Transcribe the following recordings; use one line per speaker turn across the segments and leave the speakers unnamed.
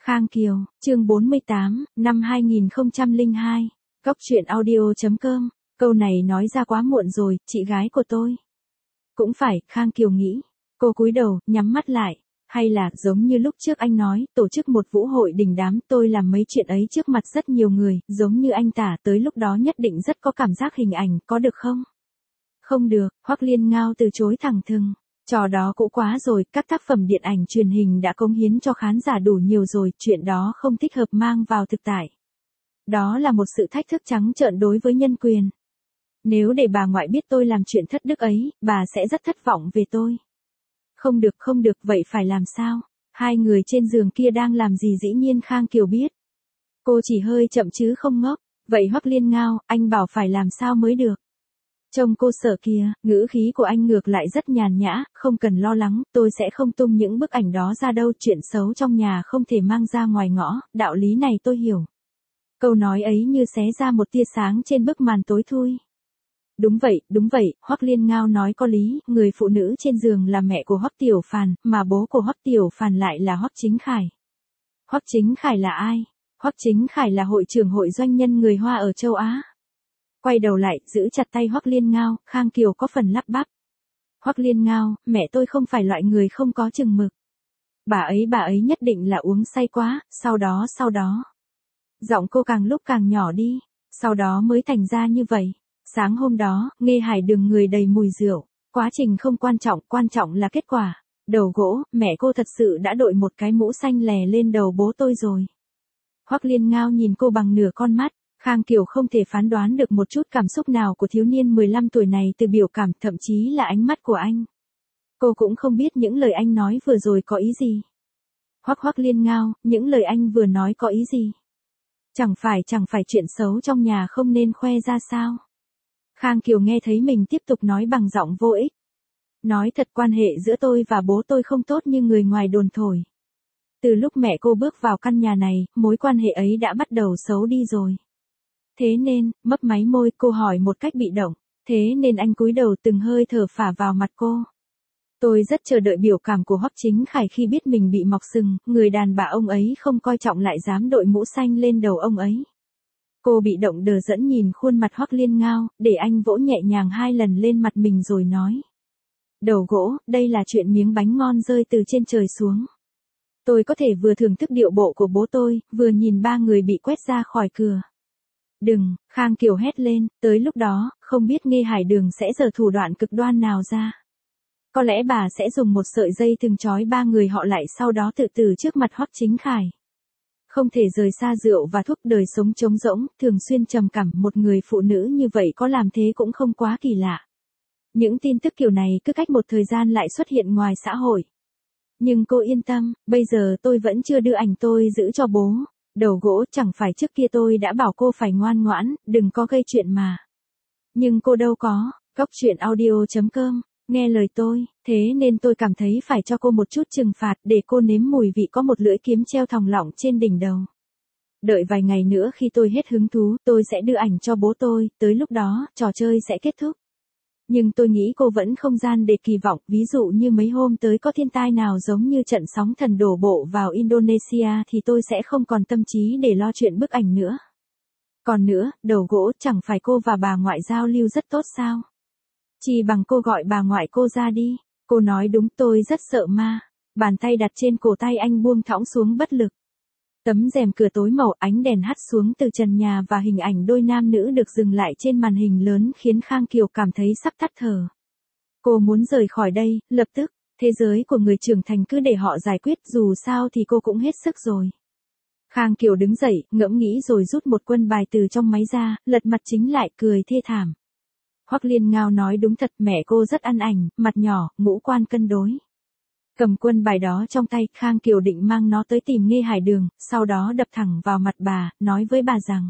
Khang Kiều, chương 48, năm 2002, Cóc truyện audio.com, câu này nói ra quá muộn rồi, chị gái của tôi. Cũng phải, Khang Kiều nghĩ. Cô cúi đầu, nhắm mắt lại. Hay là, giống như lúc trước anh nói, tổ chức một vũ hội đình đám, tôi làm mấy chuyện ấy trước mặt rất nhiều người, giống như anh tả, tới lúc đó nhất định rất có cảm giác hình ảnh, có được không? Không được, Hoắc Liên Ngao từ chối thẳng thừng. Trò đó cũ quá rồi, các tác phẩm điện ảnh truyền hình đã cống hiến cho khán giả đủ nhiều rồi, chuyện đó không thích hợp mang vào thực tại. Đó là một sự thách thức trắng trợn đối với nhân quyền. Nếu để bà ngoại biết tôi làm chuyện thất đức ấy, bà sẽ rất thất vọng về tôi. Không được, vậy phải làm sao? Hai người trên giường kia đang làm gì dĩ nhiên Khang Kiều biết. Cô chỉ hơi chậm chứ không ngốc, vậy Hoắc Liên Ngao, anh bảo phải làm sao mới được? Trông cô sợ kìa, ngữ khí của anh ngược lại rất nhàn nhã, không cần lo lắng, tôi sẽ không tung những bức ảnh đó ra đâu, chuyện xấu trong nhà không thể mang ra ngoài ngõ, đạo lý này tôi hiểu. Câu nói ấy như xé ra một tia sáng trên bức màn tối thui. Đúng vậy, Hoắc Liên Ngao nói có lý, người phụ nữ trên giường là mẹ của Hoắc Tiểu Phàn, mà bố của Hoắc Tiểu Phàn lại là Hoắc Chính Khải. Hoắc Chính Khải là ai? Hoắc Chính Khải là hội trưởng hội doanh nhân người Hoa ở châu Á. Quay đầu lại, giữ chặt tay Hoắc Liên Ngao, Khang Kiều có phần lắp bắp. Hoắc Liên Ngao, mẹ tôi không phải loại người không có chừng mực. Bà ấy nhất định là uống say quá, sau đó. Giọng cô càng lúc càng nhỏ đi, sau đó mới thành ra như vậy. Sáng hôm đó, Nghê Hải Đường người đầy mùi rượu, quá trình không quan trọng là kết quả. Đầu gỗ, mẹ cô thật sự đã đội một cái mũ xanh lè lên đầu bố tôi rồi. Hoắc Liên Ngao nhìn cô bằng nửa con mắt. Khang Kiều không thể phán đoán được một chút cảm xúc nào của thiếu niên 15 tuổi này từ biểu cảm, thậm chí là ánh mắt của anh. Cô cũng không biết những lời anh nói vừa rồi có ý gì. Hoắc Liên Ngao, những lời anh vừa nói có ý gì? Chẳng phải chuyện xấu trong nhà không nên khoe ra sao? Khang Kiều nghe thấy mình tiếp tục nói bằng giọng vô ích. Nói thật, quan hệ giữa tôi và bố tôi không tốt như người ngoài đồn thổi. Từ lúc mẹ cô bước vào căn nhà này, mối quan hệ ấy đã bắt đầu xấu đi rồi. Thế nên, mấp máy môi, cô hỏi một cách bị động. Thế nên anh cúi đầu từng hơi thở phả vào mặt cô. Tôi rất chờ đợi biểu cảm của Hoắc Chính Khải khi biết mình bị mọc sừng, người đàn bà ông ấy không coi trọng lại dám đội mũ xanh lên đầu ông ấy. Cô bị động đờ đẫn nhìn khuôn mặt Hoắc Liên Ngao, để anh vỗ nhẹ nhàng 2 lần lên mặt mình rồi nói. Đầu gỗ, đây là chuyện miếng bánh ngon rơi từ trên trời xuống. Tôi có thể vừa thưởng thức điệu bộ của bố tôi, vừa nhìn 3 người bị quét ra khỏi cửa. Đừng, Khang Kiều hét lên, tới lúc đó, không biết Nghê Hải Đường sẽ giở thủ đoạn cực đoan nào ra. Có lẽ bà sẽ dùng một sợi dây thừng trói 3 người họ lại, sau đó tự tử trước mặt Hoắc Chính Khải. Không thể rời xa rượu và thuốc, đời sống trống rỗng, thường xuyên trầm cảm, một người phụ nữ như vậy có làm thế cũng không quá kỳ lạ. Những tin tức kiểu này cứ cách một thời gian lại xuất hiện ngoài xã hội. Nhưng cô yên tâm, bây giờ tôi vẫn chưa đưa ảnh tôi giữ cho bố. Đầu gỗ, chẳng phải trước kia tôi đã bảo cô phải ngoan ngoãn, đừng có gây chuyện mà. Nhưng cô đâu có. Cóc truyện audio.com, nghe lời tôi, thế nên tôi cảm thấy phải cho cô một chút trừng phạt để cô nếm mùi vị có một lưỡi kiếm treo thòng lọng trên đỉnh đầu. Đợi vài ngày nữa khi tôi hết hứng thú, tôi sẽ đưa ảnh cho bố tôi, tới lúc đó, trò chơi sẽ kết thúc. Nhưng tôi nghĩ cô vẫn không gian để kỳ vọng, ví dụ như mấy hôm tới có thiên tai nào giống như trận sóng thần đổ bộ vào Indonesia thì tôi sẽ không còn tâm trí để lo chuyện bức ảnh nữa. Còn nữa, đầu gỗ, chẳng phải cô và bà ngoại giao lưu rất tốt sao? Chỉ bằng cô gọi bà ngoại cô ra đi. Cô nói đúng, tôi rất sợ ma. Bàn tay đặt trên cổ tay anh buông thõng xuống bất lực. Tấm rèm cửa tối màu, ánh đèn hắt xuống từ trần nhà và hình ảnh đôi nam nữ được dừng lại trên màn hình lớn khiến Khang Kiều cảm thấy sắp tắt thở. Cô muốn rời khỏi đây, lập tức. Thế giới của người trưởng thành cứ để họ giải quyết, dù sao thì cô cũng hết sức rồi. Khang Kiều đứng dậy, ngẫm nghĩ rồi rút một quân bài từ trong máy ra, lật mặt chính lại, cười thê thảm. Hoắc Liên Ngao nói đúng thật, mẹ cô rất ăn ảnh, mặt nhỏ, ngũ quan cân đối. Cầm quân bài đó trong tay, Khang Kiều định mang nó tới tìm Nghê Hải Đường, sau đó đập thẳng vào mặt bà, nói với bà rằng.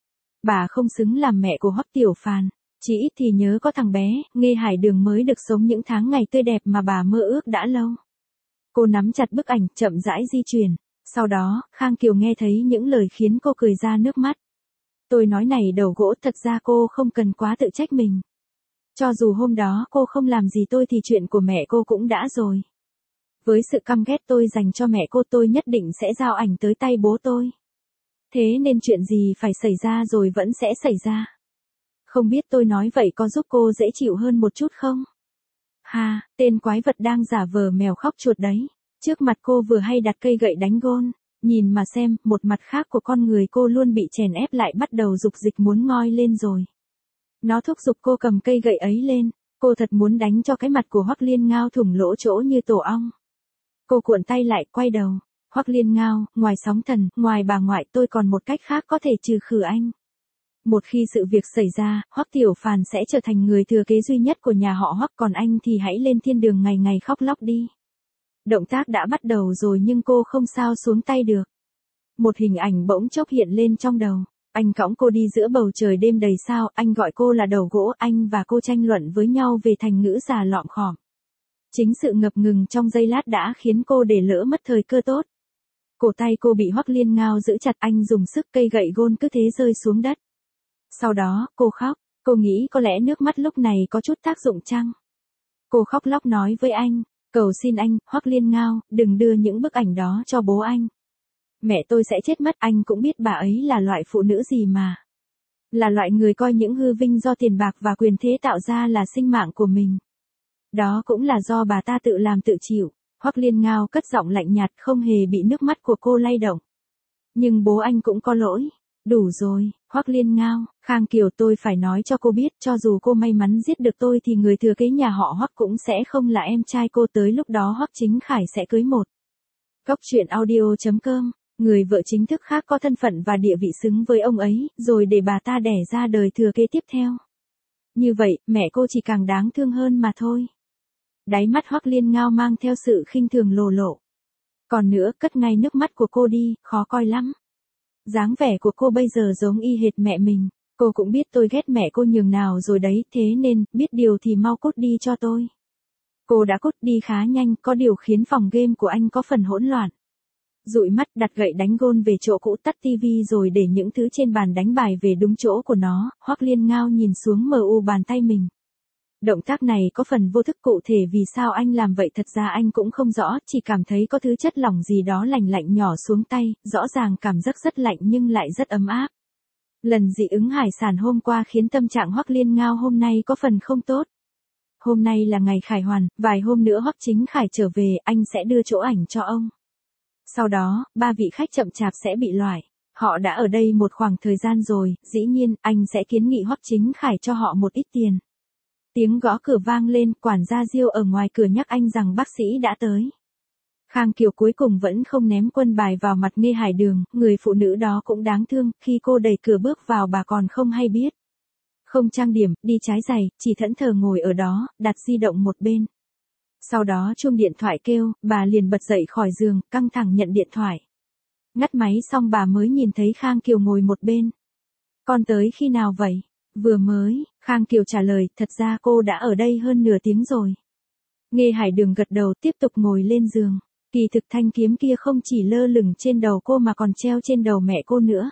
Bà không xứng làm mẹ của Hoắc Tiểu Phàn, chỉ ít thì nhớ có thằng bé, Nghê Hải Đường mới được sống những tháng ngày tươi đẹp mà bà mơ ước đã lâu. Cô nắm chặt bức ảnh, chậm rãi di chuyển. Sau đó, Khang Kiều nghe thấy những lời khiến cô cười ra nước mắt. Tôi nói này đầu gỗ, thật ra cô không cần quá tự trách mình. Cho dù hôm đó cô không làm gì tôi thì chuyện của mẹ cô cũng đã rồi. Với sự căm ghét tôi dành cho mẹ cô, tôi nhất định sẽ giao ảnh tới tay bố tôi. Thế nên chuyện gì phải xảy ra rồi vẫn sẽ xảy ra. Không biết tôi nói vậy có giúp cô dễ chịu hơn một chút không? Ha, tên quái vật đang giả vờ mèo khóc chuột đấy. Trước mặt cô vừa hay đặt cây gậy đánh gôn. Nhìn mà xem, một mặt khác của con người cô luôn bị chèn ép lại bắt đầu dục dịch muốn ngoi lên rồi. Nó thúc giục cô cầm cây gậy ấy lên. Cô thật muốn đánh cho cái mặt của Hoắc Liên Ngao thủng lỗ chỗ như tổ ong. Cô cuộn tay lại, quay đầu. Hoắc Liên Ngao, ngoài sóng thần, ngoài bà ngoại, tôi còn một cách khác có thể trừ khử anh. Một khi sự việc xảy ra, Hoắc Tiểu Phàn sẽ trở thành người thừa kế duy nhất của nhà họ Hoắc, còn anh thì hãy lên thiên đường ngày ngày khóc lóc đi. Động tác đã bắt đầu rồi nhưng cô không sao xuống tay được. Một hình ảnh bỗng chốc hiện lên trong đầu. Anh cõng cô đi giữa bầu trời đêm đầy sao, anh gọi cô là đầu gỗ, anh và cô tranh luận với nhau về thành ngữ già lọm khọm. Chính sự ngập ngừng trong giây lát đã khiến cô để lỡ mất thời cơ tốt. Cổ tay cô bị Hoắc Liên Ngao giữ chặt, anh dùng sức, cây gậy gôn cứ thế rơi xuống đất. Sau đó, cô khóc, cô nghĩ có lẽ nước mắt lúc này có chút tác dụng chăng? Cô khóc lóc nói với anh, cầu xin anh, Hoắc Liên Ngao, đừng đưa những bức ảnh đó cho bố anh. Mẹ tôi sẽ chết mất, anh cũng biết bà ấy là loại phụ nữ gì mà. Là loại người coi những hư vinh do tiền bạc và quyền thế tạo ra là sinh mạng của mình. Đó cũng là do bà ta tự làm tự chịu. Hoắc Liên Ngao cất giọng lạnh nhạt, không hề bị nước mắt của cô lay động. Nhưng bố anh cũng có lỗi. Đủ rồi, Hoắc Liên Ngao, Khang Kiều, tôi phải nói cho cô biết, cho dù cô may mắn giết được tôi thì người thừa kế nhà họ Hoắc cũng sẽ không là em trai cô, tới lúc đó Hoắc Chính Khải sẽ cưới một. Cốc truyện audio.com, người vợ chính thức khác có thân phận và địa vị xứng với ông ấy, rồi để bà ta đẻ ra đời thừa kế tiếp theo. Như vậy, mẹ cô chỉ càng đáng thương hơn mà thôi. Đáy mắt Hoắc Liên Ngao mang theo sự khinh thường lồ lộ. Còn nữa, cất ngay nước mắt của cô đi, khó coi lắm. Dáng vẻ của cô bây giờ giống y hệt mẹ mình. Cô cũng biết tôi ghét mẹ cô nhường nào rồi đấy, thế nên, biết điều thì mau cút đi cho tôi. Cô đã cút đi khá nhanh, có điều khiến phòng game của anh có phần hỗn loạn. Dụi mắt, đặt gậy đánh gôn về chỗ cũ, tắt tivi rồi để những thứ trên bàn đánh bài về đúng chỗ của nó. Hoắc Liên Ngao nhìn xuống MU bàn tay mình. Động tác này có phần vô thức, cụ thể vì sao anh làm vậy thật ra anh cũng không rõ, chỉ cảm thấy có thứ chất lỏng gì đó lạnh lạnh nhỏ xuống tay, rõ ràng cảm giác rất lạnh nhưng lại rất ấm áp. Lần dị ứng hải sản hôm qua khiến tâm trạng Hoắc Liên Ngao hôm nay có phần không tốt. Hôm nay là ngày khải hoàn, vài hôm nữa Hoắc Chính Khải trở về, anh sẽ đưa chỗ ảnh cho ông. Sau đó, 3 vị khách chậm chạp sẽ bị loại. Họ đã ở đây một khoảng thời gian rồi, dĩ nhiên, anh sẽ kiến nghị Hoắc Chính Khải cho họ một ít tiền. Tiếng gõ cửa vang lên, quản gia Diêu ở ngoài cửa nhắc anh rằng bác sĩ đã tới. Khang Kiều cuối cùng vẫn không ném quân bài vào mặt Nghê Hải Đường, người phụ nữ đó cũng đáng thương, khi cô đẩy cửa bước vào bà còn không hay biết. Không trang điểm, đi trái giày, chỉ thẫn thờ ngồi ở đó, đặt di động một bên. Sau đó chuông điện thoại kêu, bà liền bật dậy khỏi giường, căng thẳng nhận điện thoại. Ngắt máy xong bà mới nhìn thấy Khang Kiều ngồi một bên. Con tới khi nào vậy? Vừa mới, Khang Kiều trả lời, thật ra cô đã ở đây hơn nửa tiếng rồi. Nghê Hải Đường gật đầu, tiếp tục ngồi lên giường. Kỳ thực thanh kiếm kia không chỉ lơ lửng trên đầu cô mà còn treo trên đầu mẹ cô nữa.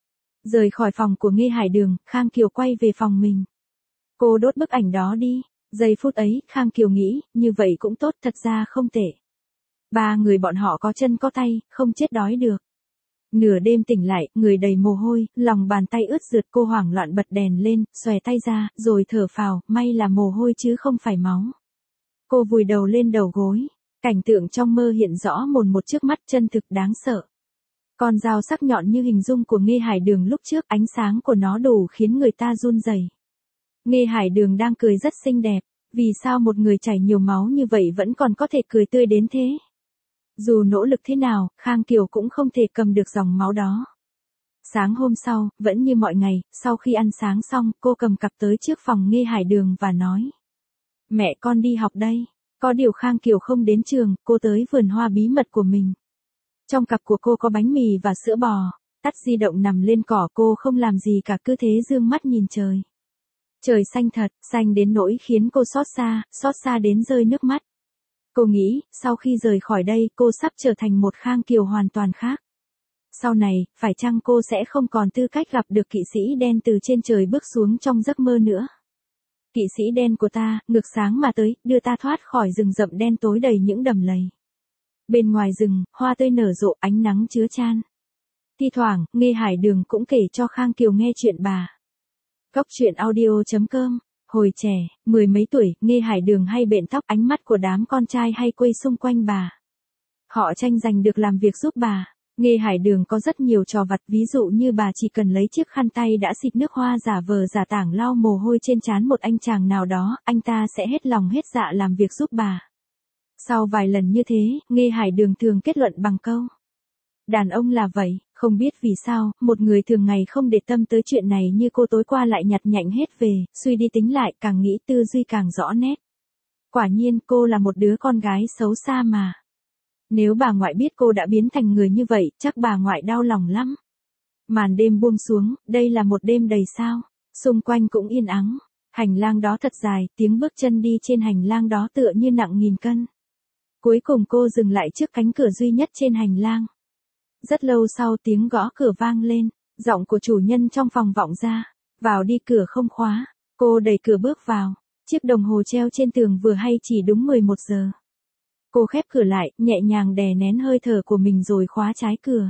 Rời khỏi phòng của Nghê Hải Đường, Khang Kiều quay về phòng mình. Cô đốt bức ảnh đó đi. Giây phút ấy, Khang Kiều nghĩ, như vậy cũng tốt, thật ra không tệ. 3 người bọn họ có chân có tay, không chết đói được. Nửa đêm tỉnh lại, người đầy mồ hôi, lòng bàn tay ướt rượt, cô hoảng loạn bật đèn lên, xòe tay ra, rồi thở phào, may là mồ hôi chứ không phải máu. Cô vùi đầu lên đầu gối, cảnh tượng trong mơ hiện rõ mồn một trước mắt, chân thực đáng sợ. Con dao sắc nhọn như hình dung của Nghê Hải Đường lúc trước, ánh sáng của nó đủ khiến người ta run rẩy. Nghê Hải Đường đang cười rất xinh đẹp, vì sao một người chảy nhiều máu như vậy vẫn còn có thể cười tươi đến thế? Dù nỗ lực thế nào, Khang Kiều cũng không thể cầm được dòng máu đó. Sáng hôm sau, vẫn như mọi ngày, sau khi ăn sáng xong, cô cầm cặp tới trước phòng Nghê Hải Đường và nói. Mẹ con đi học đây. Có điều Khang Kiều không đến trường, cô tới vườn hoa bí mật của mình. Trong cặp của cô có bánh mì và sữa bò. Tắt di động nằm lên cỏ, cô không làm gì cả, cứ thế dương mắt nhìn trời. Trời xanh thật, xanh đến nỗi khiến cô xót xa đến rơi nước mắt. Cô nghĩ, sau khi rời khỏi đây, cô sắp trở thành một Khang Kiều hoàn toàn khác. Sau này, phải chăng cô sẽ không còn tư cách gặp được kỵ sĩ đen từ trên trời bước xuống trong giấc mơ nữa? Kỵ sĩ đen của ta, ngược sáng mà tới, đưa ta thoát khỏi rừng rậm đen tối đầy những đầm lầy. Bên ngoài rừng, hoa tươi nở rộ, ánh nắng chứa chan. Thi thoảng, Nghê Hải Đường cũng kể cho Khang Kiều nghe chuyện bà. Góc truyện audio.com. Hồi trẻ, mười mấy tuổi, Nghê Hải Đường hay bện tóc, ánh mắt của đám con trai hay quây xung quanh bà. Họ tranh giành được làm việc giúp bà. Nghê Hải Đường có rất nhiều trò vặt, ví dụ như bà chỉ cần lấy chiếc khăn tay đã xịt nước hoa giả vờ giả tảng lau mồ hôi trên trán một anh chàng nào đó, anh ta sẽ hết lòng hết dạ làm việc giúp bà. Sau vài lần như thế, Nghê Hải Đường thường kết luận bằng câu: đàn ông là vậy, không biết vì sao, một người thường ngày không để tâm tới chuyện này như cô tối qua lại nhặt nhạnh hết về, suy đi tính lại, càng nghĩ tư duy càng rõ nét. Quả nhiên cô là một đứa con gái xấu xa mà. Nếu bà ngoại biết cô đã biến thành người như vậy, chắc bà ngoại đau lòng lắm. Màn đêm buông xuống, đây là một đêm đầy sao. Xung quanh cũng yên ắng. Hành lang đó thật dài, tiếng bước chân đi trên hành lang đó tựa như nặng nghìn cân. Cuối cùng cô dừng lại trước cánh cửa duy nhất trên hành lang. Rất lâu sau tiếng gõ cửa vang lên, giọng của chủ nhân trong phòng vọng ra. Vào đi, cửa không khóa. Cô đẩy cửa bước vào. Chiếc đồng hồ treo trên tường vừa hay chỉ đúng 11 giờ. Cô khép cửa lại, nhẹ nhàng đè nén hơi thở của mình rồi khóa trái cửa.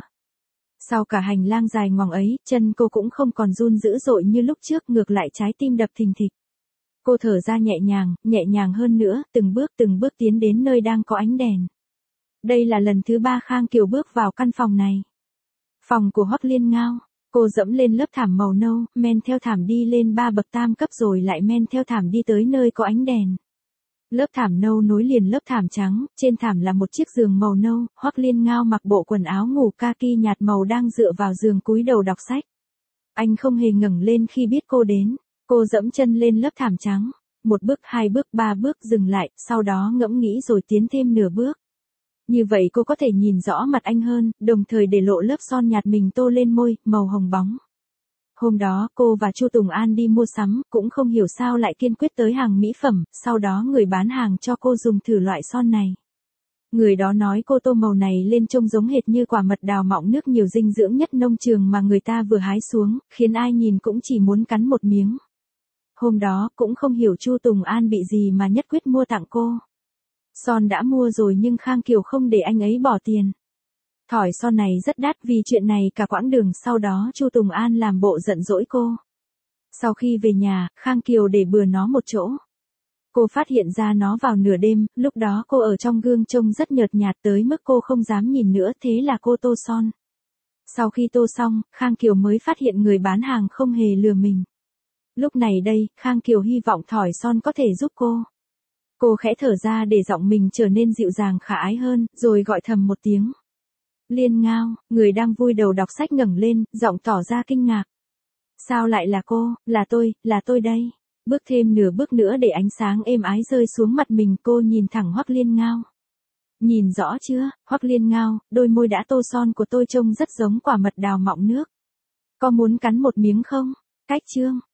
Sau cả hành lang dài ngoằng ấy, chân cô cũng không còn run dữ dội như lúc trước, ngược lại trái tim đập thình thịch. Cô thở ra nhẹ nhàng hơn nữa, từng bước tiến đến nơi đang có ánh đèn. Đây là lần thứ 3 Khang Kiều bước vào căn phòng này. Phòng của Hoắc Liên Ngao. Cô dẫm lên lớp thảm màu nâu, men theo thảm đi lên 3 bậc tam cấp rồi lại men theo thảm đi tới nơi có ánh đèn. Lớp thảm nâu nối liền lớp thảm trắng, trên thảm là một chiếc giường màu nâu, Hoắc Liên Ngao mặc bộ quần áo ngủ kaki nhạt màu đang dựa vào giường cúi đầu đọc sách. Anh không hề ngẩng lên khi biết cô đến. Cô dẫm chân lên lớp thảm trắng, 1 bước, 2 bước, 3 bước, dừng lại, sau đó ngẫm nghĩ rồi tiến thêm nửa bước. Như vậy cô có thể nhìn rõ mặt anh hơn, đồng thời để lộ lớp son nhạt mình tô lên môi, màu hồng bóng. Hôm đó, cô và Chu Tùng An đi mua sắm, cũng không hiểu sao lại kiên quyết tới hàng mỹ phẩm, sau đó người bán hàng cho cô dùng thử loại son này. Người đó nói cô tô màu này lên trông giống hệt như quả mật đào mọng nước nhiều dinh dưỡng nhất nông trường mà người ta vừa hái xuống, khiến ai nhìn cũng chỉ muốn cắn một miếng. Hôm đó, cũng không hiểu Chu Tùng An bị gì mà nhất quyết mua tặng cô. Son đã mua rồi nhưng Khang Kiều không để anh ấy bỏ tiền. Thỏi son này rất đắt, vì chuyện này cả quãng đường sau đó Chu Tùng An làm bộ giận dỗi cô. Sau khi về nhà, Khang Kiều để bừa nó một chỗ. Cô phát hiện ra nó vào nửa đêm, lúc đó cô ở trong gương trông rất nhợt nhạt tới mức cô không dám nhìn nữa, thế là cô tô son. Sau khi tô xong, Khang Kiều mới phát hiện người bán hàng không hề lừa mình. Lúc này đây, Khang Kiều hy vọng thỏi son có thể giúp cô. Cô khẽ thở ra để giọng mình trở nên dịu dàng khả ái hơn, rồi gọi thầm một tiếng. Liên Ngao, người đang vui đầu đọc sách ngẩng lên, giọng tỏ ra kinh ngạc. Sao lại là cô, là tôi đây. Bước thêm nửa bước nữa để ánh sáng êm ái rơi xuống mặt mình, cô nhìn thẳng Hoắc Liên Ngao. Nhìn rõ chưa, Hoắc Liên Ngao, đôi môi đã tô son của tôi trông rất giống quả mật đào mọng nước. Có muốn cắn một miếng không? Cách chương.